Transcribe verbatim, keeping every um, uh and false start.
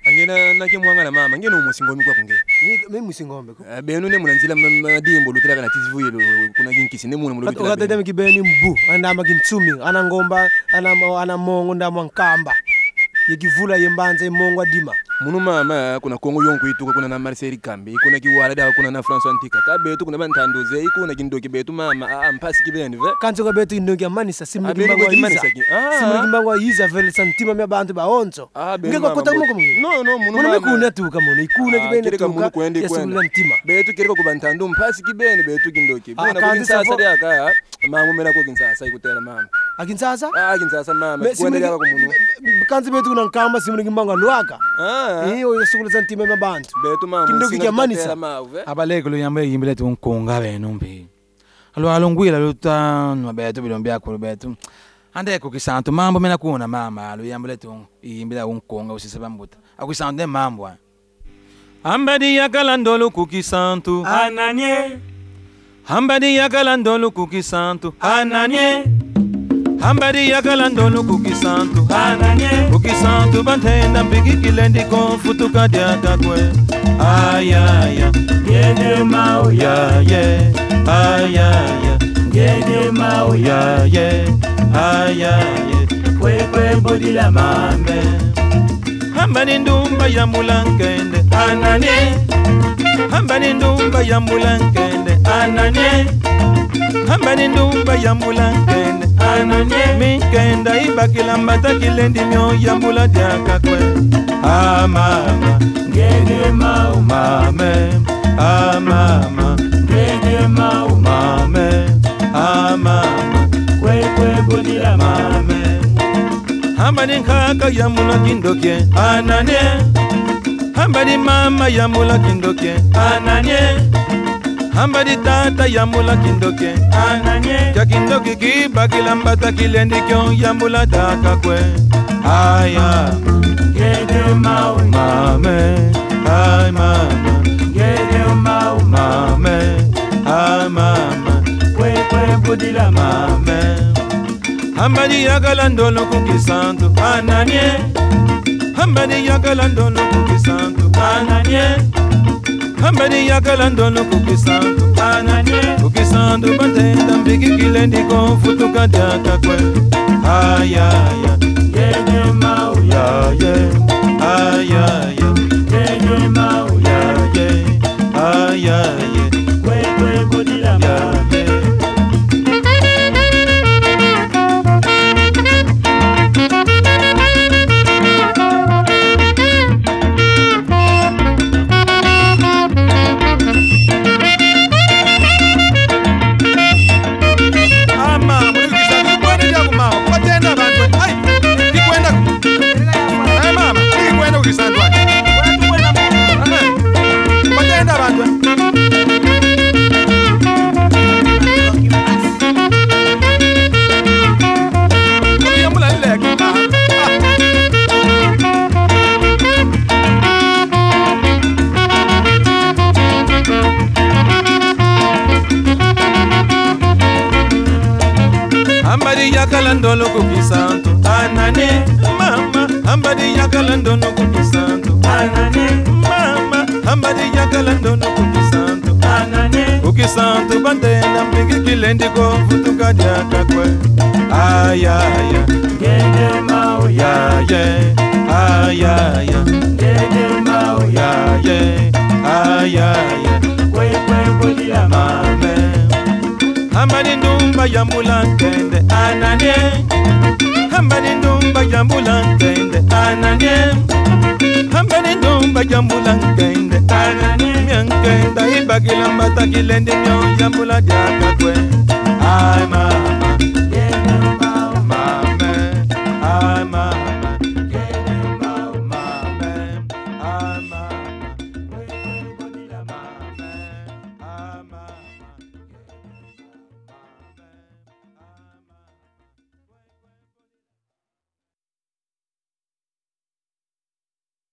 angena na kimwanga na mama ngeno musingombe kwa kunge me musingombe ko benu ne munanzila madimbo lutira kana tizivuyelo kuna ginkisi ne muna mulubitira ukata deme kibeni mbu andama kintsumi ana ngomba ana ana mongo ndama nkamba yekivula yembanza imongo adima munu mama kuna kongo yonku ituka kuna na Marcel Kambi kuna kiwala da kuna na François Antika kabetu kuna bantandoze kuna kindoki betu mama a mpasi kibeni ve kanzo kabetu indoki amanisa simri kimbango yiza simri kimbango yiza vele santima mya bantu ba onzo ngeko kota moko mungi no no munu munu mikuna tuka munu ikuna kibeni tuka yesimula ntima betu kireko kubantando mpasi kibeni betu kindoki bona kukinsasa ya ka mama mera ko kinsasa ikutera mama akinsasa ah kinsasa mama kuendelea kwa munu kanzo betu kuna nkamba simri kimbango lwaka iyo yesukula santima mya bantu betu mama kindoki kyamanisa abaleke lo yambe yimbele tu nkonga beno mbi alo alongwila luta mabetu bilombia ko betu ande ko kisanto mambo mena kuona mama alo yambele tu yimbele unkonga usisaba mbuta akusanto mambo ambadi yakala ndolo kukisanto ananye ambadi yakala ndolo kukisanto ananye ambadi yakala ndolo kukisanto ananye kukisanto bantenda mbiki kilendi konfutuka diaka kwe ayaya ngene mau ya ye ayaya ngene mau ya ye ayaya kwe kwe bodila mame ambadi ndumba ya mulankende ananye ambadi ndumba ya mulankende ananye ambadi ndumba ya mulankende ananye minkenda ibakila mbata kilendi myo ya mula diaka kwe ah mama ngene mau mame ah mama ngene mau mame ah mama kwe kwe bodila mame ambadi nkaka ya mula kindoke ananye ambadi mama ya mula kindoke ananye ambadi tata ya mula kindoke ananye ya kindoke kibakila mbata kilendi kyo ya mula daka kwe aya ngene mau mame ay mama ngene mau mame ay mama kwe kwe bodila mame ambadi yakala ndolo kukisanto ananye ambadi yakala ndolo kukisanto ananye ambadi yakala ndolo kukisanto ananye kukisanto bantenda mbiki kilendi konfutuka diaka kwe ayaya ngene mau ya ye ayaya ngene mau ya ye ayaya kwe kwe bodila ya ye ambadi yakala ndolo kukisanto ananye mama ambadi yakala ndolo kukisanto ananye mama ambadi yakala ndolo kukisanto ananye kukisanto bantenda mbiki kilendi konfutuka diaka kwe ayaya ngene mau ya ye ayaya ngene mau ya ye ayaya kwe kwe bodila mame ambadi ndumba ya mulankende ananye ambadi ndumba ya mulankende ananye ambadi ndumba ya mulankende ananye myankenda ibakila mbata kilendi myo ya mula diaka kwe ay